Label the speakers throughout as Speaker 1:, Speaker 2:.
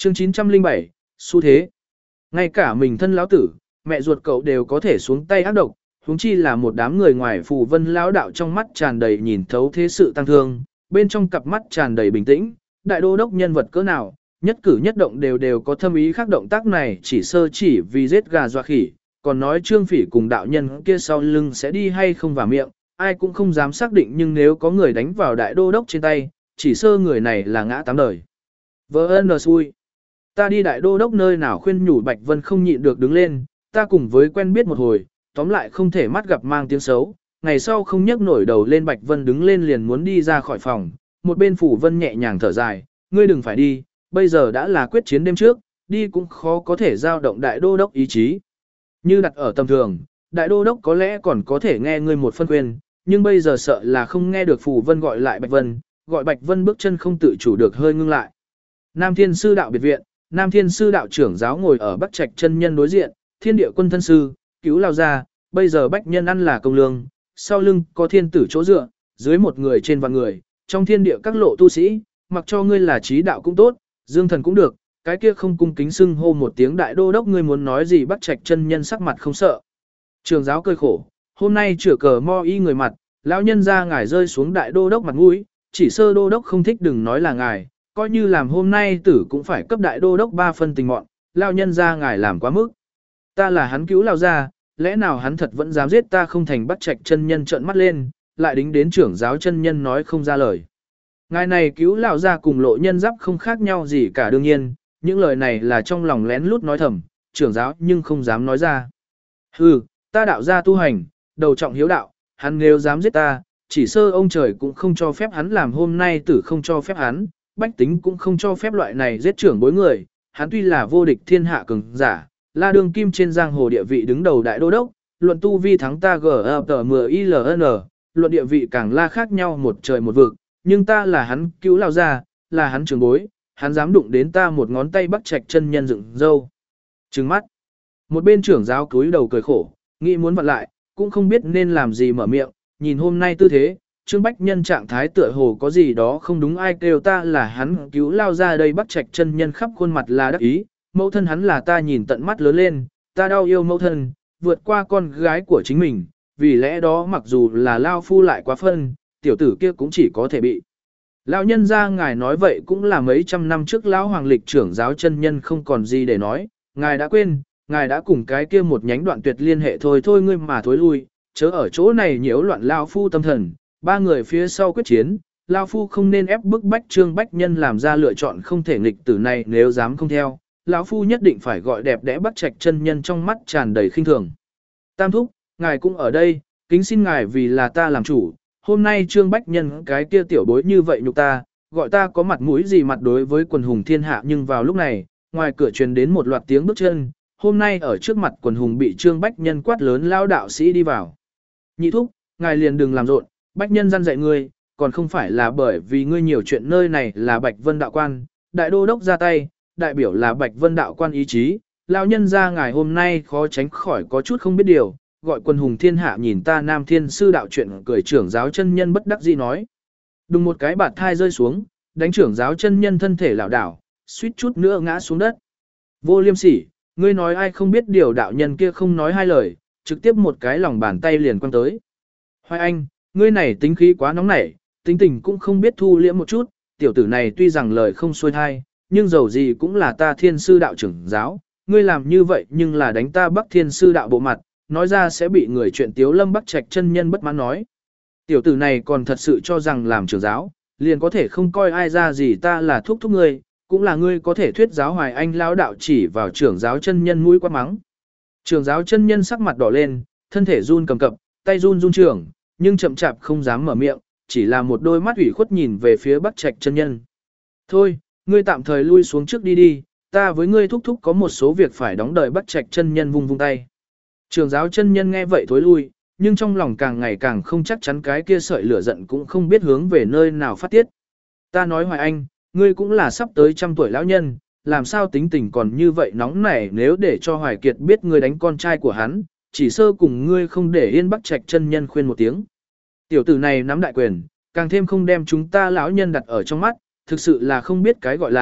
Speaker 1: Chương 907, xu thế. Ngay cả mình thân lão tử, mẹ ruột cậu đều có thể xuống tay ác độc, huống chi là một đám người ngoài phù vân lão đạo trong mắt tràn đầy nhìn thấu thế sự tăng thương, bên trong cặp mắt tràn đầy bình tĩnh, đại đô đốc nhân vật cỡ nào, nhất cử nhất động đều có thâm ý khác động tác này chỉ vì giết gà dọa khỉ, còn nói Trương Phỉ cùng đạo nhân kia sau lưng sẽ đi hay không vào miệng, ai cũng không dám xác định nhưng nếu có người đánh vào đại đô đốc trên tay, chỉ sơ người này là ngã tám đời. Vỡ ơn xui. Ta đi đại đô đốc nơi nào khuyên nhủ Bạch Vân không nhịn được đứng lên, ta cùng với quen biết một hồi, tóm lại không thể mắt gặp mang tiếng xấu. Ngày sau không nhấc nổi đầu lên Bạch Vân đứng lên liền muốn đi ra khỏi phòng, một bên Phủ Vân nhẹ nhàng thở dài, ngươi đừng phải đi, bây giờ đã là quyết chiến đêm trước, đi cũng khó có thể giao động đại đô đốc ý chí. Như đặt ở tầm thường, đại đô đốc có lẽ còn có thể nghe ngươi một phân khuyên, nhưng bây giờ sợ là không nghe được Phủ Vân gọi lại Bạch Vân, gọi Bạch Vân bước chân không tự chủ được hơi ngưng lại. Nam Thiên Sư Đạo biệt viện, Nam Thiên Sư Đạo trưởng giáo ngồi ở Bắc Trạch chân nhân đối diện, Thiên Địa Quân thân sư, cứu lao ra, bây giờ bách nhân ăn là công lương, sau lưng có thiên tử chỗ dựa, dưới một người trên vạn người, trong thiên địa các lộ tu sĩ, mặc cho ngươi là trí đạo cũng tốt, dương thần cũng được, cái kia không cung kính xưng hô một tiếng đại đô đốc ngươi muốn nói gì Bắc Trạch chân nhân sắc mặt không sợ. Trường giáo cười khổ, hôm nay chữa cờ mo y người mặt, lão nhân ra ngài rơi xuống đại đô đốc mặt mũi, chỉ sơ đô đốc không thích đừng nói là ngài, coi như làm hôm nay tử cũng phải cấp đại đô đốc 3 phân tình mọn, lão nhân ra ngài làm quá mức. Ta là hắn cứu lão ra, lẽ nào hắn thật vẫn dám giết ta không thành Bắc Trạch chân nhân trợn mắt lên, lại đính đến trưởng giáo chân nhân nói không ra lời. Ngài này cứu lão ra cùng lộ nhân giáp không khác nhau gì cả đương nhiên, những lời này là trong lòng lén lút nói thầm, trưởng giáo nhưng không dám nói ra. Hừ, ta đạo gia tu hành, đầu trọng hiếu đạo, hắn nếu dám giết ta, chỉ sơ ông trời cũng không cho phép hắn làm hôm nay tử không cho phép hắn, bách tính cũng không cho phép loại này giết trưởng bối người, hắn tuy là vô địch thiên hạ cường giả, là đường kim trên giang hồ địa vị đứng đầu đại đô đốc, luận tu vi thắng ta GFTMILN, luận địa vị càng la khác nhau một trời một vực, nhưng ta là hắn cứu lao ra, là hắn trưởng bối, hắn dám đụng đến ta một ngón tay Bắc Trạch chân nhân dựng dâu. Trừng mắt. Một bên trưởng giáo cúi đầu cười khổ, nghĩ muốn vặn lại, cũng không biết nên làm gì mở miệng, nhìn hôm nay tư thế, Trương Bách Nhân trạng thái tựa hồ có gì đó không đúng ai kêu ta là hắn cứu lao ra đây Bắc Trạch chân nhân khắp khuôn mặt là đắc ý, mẫu thân hắn là ta nhìn tận mắt lớn lên, ta đau yêu mẫu thân, vượt qua con gái của chính mình, vì lẽ đó mặc dù là lao phu lại quá phân, tiểu tử kia cũng chỉ có thể bị. Lão nhân ra ngài nói vậy cũng là mấy trăm năm trước lão hoàng lịch trưởng giáo chân nhân không còn gì để nói, ngài đã quên, ngài đã cùng cái kia một nhánh đoạn tuyệt liên hệ thôi ngươi mà thối lui, chớ ở chỗ này nhiễu loạn lao phu tâm thần, 3 người phía sau quyết chiến, lao phu không nên ép bức bách Trương Bách Nhân làm ra lựa chọn không thể nghịch tử này nếu dám không theo, lão phu nhất định phải gọi đẹp đẽ Bắc Trạch chân nhân trong mắt tràn đầy khinh thường. Tam thúc, ngài cũng ở đây, kính xin ngài vì là ta làm chủ, hôm nay Trương Bách Nhân cái kia tiểu bối như vậy nhục ta, gọi ta có mặt mũi gì mặt đối với quần hùng thiên hạ nhưng vào lúc này, ngoài cửa truyền đến một loạt tiếng bước chân, hôm nay ở trước mặt quần hùng bị Trương Bách Nhân quát lớn lao đạo sĩ đi vào. Nhị thúc, ngài liền đừng làm rộn, Bách Nhân răn dạy ngươi, còn không phải là bởi vì ngươi nhiều chuyện nơi này là Bạch Vân đạo quan, đại đô đốc ra tay, đại biểu là Bạch Vân đạo quan ý chí, lão nhân ra ngài hôm nay khó tránh khỏi có chút không biết điều, gọi quần hùng thiên hạ nhìn ta Nam Thiên Sư Đạo chuyện cười trưởng giáo chân nhân bất đắc dĩ nói. Đùng một cái bạt thai rơi xuống, đánh trưởng giáo chân nhân thân thể lảo đảo, suýt chút nữa ngã xuống đất. Vô liêm sỉ, ngươi nói ai không biết điều đạo nhân kia không nói hai lời, trực tiếp một cái lòng bàn tay liền quăng tới. Hoài Anh, ngươi này tính khí quá nóng nảy, tính tình cũng không biết thu liễm một chút, tiểu tử này tuy rằng lời không xuôi thai, nhưng dầu gì cũng là ta Thiên Sư Đạo trưởng giáo, ngươi làm như vậy nhưng là đánh ta Bắc Thiên Sư Đạo bộ mặt, nói ra sẽ bị người chuyện Tiếu Lâm Bắc Trạch chân nhân bất mãn nói. Tiểu tử này còn thật sự cho rằng làm trưởng giáo, liền có thể không coi ai ra gì ta là thúc ngươi, cũng là ngươi có thể thuyết giáo Hoài Anh lão đạo chỉ vào trưởng giáo chân nhân mũi quát mắng. Trưởng giáo chân nhân sắc mặt đỏ lên, thân thể run cầm cập, tay run run trưởng, nhưng chậm chạp không dám mở miệng, chỉ là một đôi mắt ủy khuất nhìn về phía Bắc Trạch chân nhân. Thôi, ngươi tạm thời lui xuống trước đi đi, ta với ngươi thúc có một số việc phải đóng đợi Bắc Trạch chân nhân vung vung tay. Trưởng giáo chân nhân nghe vậy thối lui, nhưng trong lòng càng ngày càng không chắc chắn cái kia sợi lửa giận cũng không biết hướng về nơi nào phát tiết. Ta nói Hoài Anh, ngươi cũng là sắp tới 100 tuổi lão nhân, làm sao tính tình còn như vậy nóng nảy nếu để cho Hoài Kiệt biết ngươi đánh con trai của hắn, chỉ sơ cùng ngươi không để yên Bắc Trạch chân nhân khuyên một tiếng. Tiểu tử này nắm đại quyền, càng thêm không đem chúng ta lão nhân đặt ở trong mắt, thực sự là không biết cái gọi là,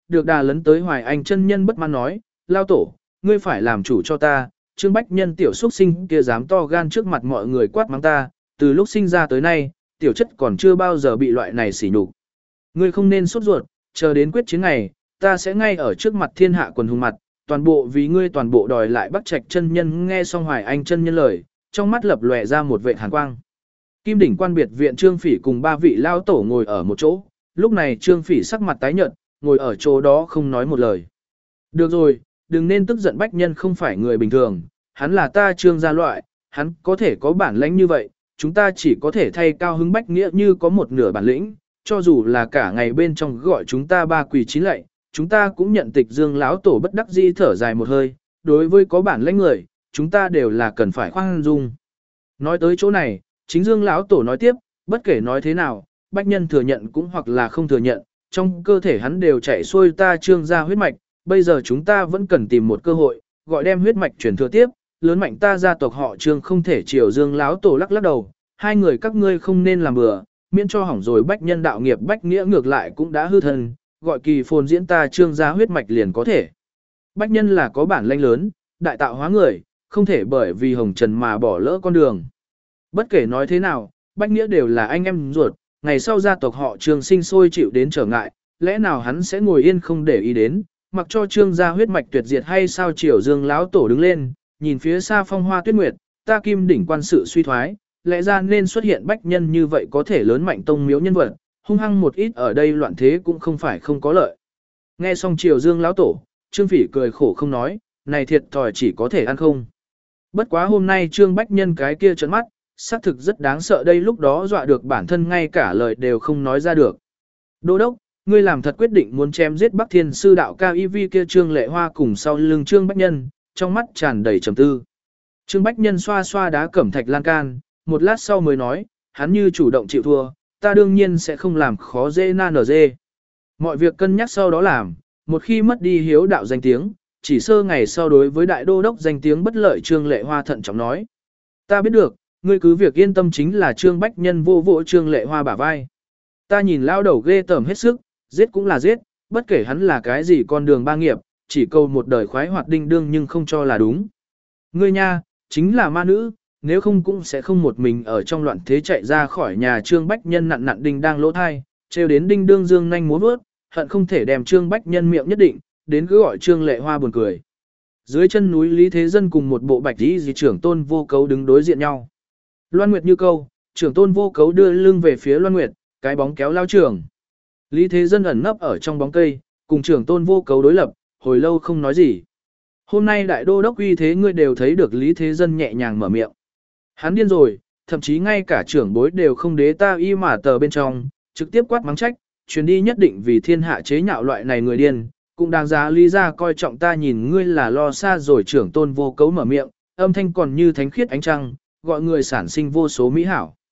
Speaker 1: được đà lấn tới Hoài Anh chân nhân bất mãn nói, lao tổ, ngươi phải làm chủ cho ta, Trương Bách Nhân tiểu xuất sinh kia dám to gan trước mặt mọi người quát mắng ta, từ lúc sinh ra tới nay, tiểu chất còn chưa bao giờ bị loại này sỉ nhục. Ngươi không nên sốt ruột, chờ đến quyết chiến ngày, ta sẽ ngay ở trước mặt thiên hạ quần hùng mặt, toàn bộ vì ngươi toàn bộ đòi lại Bắc Trạch chân nhân. Nghe xong Hoài Anh chân nhân lời, trong mắt lập lòe ra một vệt hàn quang. Kim đỉnh quan biệt viện Trương Phỉ cùng ba vị lao tổ ngồi ở một chỗ, lúc này Trương Phỉ sắc mặt tái nhợt, ngồi ở chỗ đó không nói một lời. Được rồi, đừng nên tức giận, Bách Nhân không phải người bình thường, hắn là ta Trương gia loại, hắn có thể có bản lĩnh như vậy, chúng ta chỉ có thể thay cao hứng Bách Nghĩa như có một nửa bản lĩnh, cho dù là cả ngày bên trong gọi chúng ta ba quỳ chín lạy, chúng ta cũng nhận tịch Dương lão tổ bất đắc dĩ thở dài một hơi, đối với có bản lĩnh người, chúng ta đều là cần phải khoan dung. Nói tới chỗ này, chính Dương lão tổ nói tiếp, bất kể nói thế nào, Bách Nhân thừa nhận cũng hoặc là không thừa nhận, trong cơ thể hắn đều chảy xuôi ta Trương gia huyết mạch, bây giờ chúng ta vẫn cần tìm một cơ hội, gọi đem huyết mạch truyền thừa tiếp, lớn mạnh ta gia tộc họ Trương. Không thể chiều Dương lão tổ lắc lắc đầu, hai người các ngươi không nên làm bừa, miễn cho hỏng rồi Bách Nhân đạo nghiệp. Bách Nghĩa ngược lại cũng đã hư thân, gọi kỳ phồn diễn ta Trương gia huyết mạch liền có thể. Bách Nhân là có bản lĩnh lớn, đại tạo hóa người, không thể bởi vì hồng trần mà bỏ lỡ con đường. Bất kể nói thế nào, Bách Nghĩa đều là anh em ruột, ngày sau gia tộc họ Trương sinh sôi chịu đến trở ngại, lẽ nào hắn sẽ ngồi yên không để ý đến, mặc cho Trương gia huyết mạch tuyệt diệt hay sao? Triều Dương lão tổ đứng lên, nhìn phía xa phong hoa tuyết nguyệt, ta Kim đỉnh quan sự suy thoái, lẽ ra nên xuất hiện Bách Nhân như vậy có thể lớn mạnh tông miếu nhân vật, hung hăng một ít ở đây loạn thế cũng không phải không có lợi. Nghe xong Triều Dương lão tổ, Trương Phỉ cười khổ không nói, này thiệt thòi chỉ có thể ăn không. Bất quá hôm nay Trương Bách Nhân cái kia trợn mắt, xác thực rất đáng sợ, đây lúc đó dọa được bản thân ngay cả lời đều không nói ra được. Đô đốc, ngươi làm thật quyết định muốn chém giết Bắc Thiên sư đạo cao y vi kia. Trương Lệ Hoa cùng sau lưng Trương Bách Nhân, trong mắt tràn đầy trầm tư. Trương Bách Nhân xoa xoa đá cẩm thạch lan can, một lát sau mới nói, hắn như chủ động chịu thua, ta đương nhiên sẽ không làm khó dễ na nở dê. Mọi việc cân nhắc sau đó làm, một khi mất đi hiếu đạo danh tiếng, chỉ sơ ngày sau đối với đại đô đốc danh tiếng bất lợi. Trương Lệ Hoa thận trọng nói, ta biết được, ngươi cứ việc yên tâm. Chính là Trương Bách Nhân vô vỗ Trương Lệ Hoa bả vai. Ta nhìn lao đầu ghê tởm hết sức, giết cũng là giết, bất kể hắn là cái gì con đường ba nghiệp, chỉ cầu một đời khoái hoạt đinh đương nhưng không cho là đúng. Ngươi nha, chính là ma nữ, nếu không cũng sẽ không một mình ở trong loạn thế chạy ra khỏi nhà. Trương Bách Nhân nặn nặn đinh đang lỗ thai, trêu đến đinh đương dương nhanh múa vớt, hận không thể đem Trương Bách Nhân miệng nhất định, đến cứ gọi Trương Lệ Hoa buồn cười. Dưới chân núi Lý Thế Dân cùng một bộ bạch y di trưởng tôn vô cấu đứng đối diện nhau. Loan Nguyệt như câu, trưởng tôn vô cấu đưa lưng về phía Loan Nguyệt, cái bóng kéo lao trưởng. Lý Thế Dân ẩn nấp ở trong bóng cây, cùng trưởng tôn vô cấu đối lập, hồi lâu không nói gì. Hôm nay đại đô đốc uy thế ngươi đều thấy được. Lý Thế Dân nhẹ nhàng mở miệng. Hắn điên rồi, thậm chí ngay cả trưởng bối đều không đế ta y mà tờ bên trong, trực tiếp quát mắng trách, truyền đi nhất định vì thiên hạ chế nhạo loại này người điên, cũng đáng giá Lý ra coi trọng. Ta nhìn ngươi là lo xa rồi. Trưởng tôn vô cấu mở miệng, âm thanh còn như thánh khiết ánh trăng, gọi người sản sinh vô số mỹ hảo.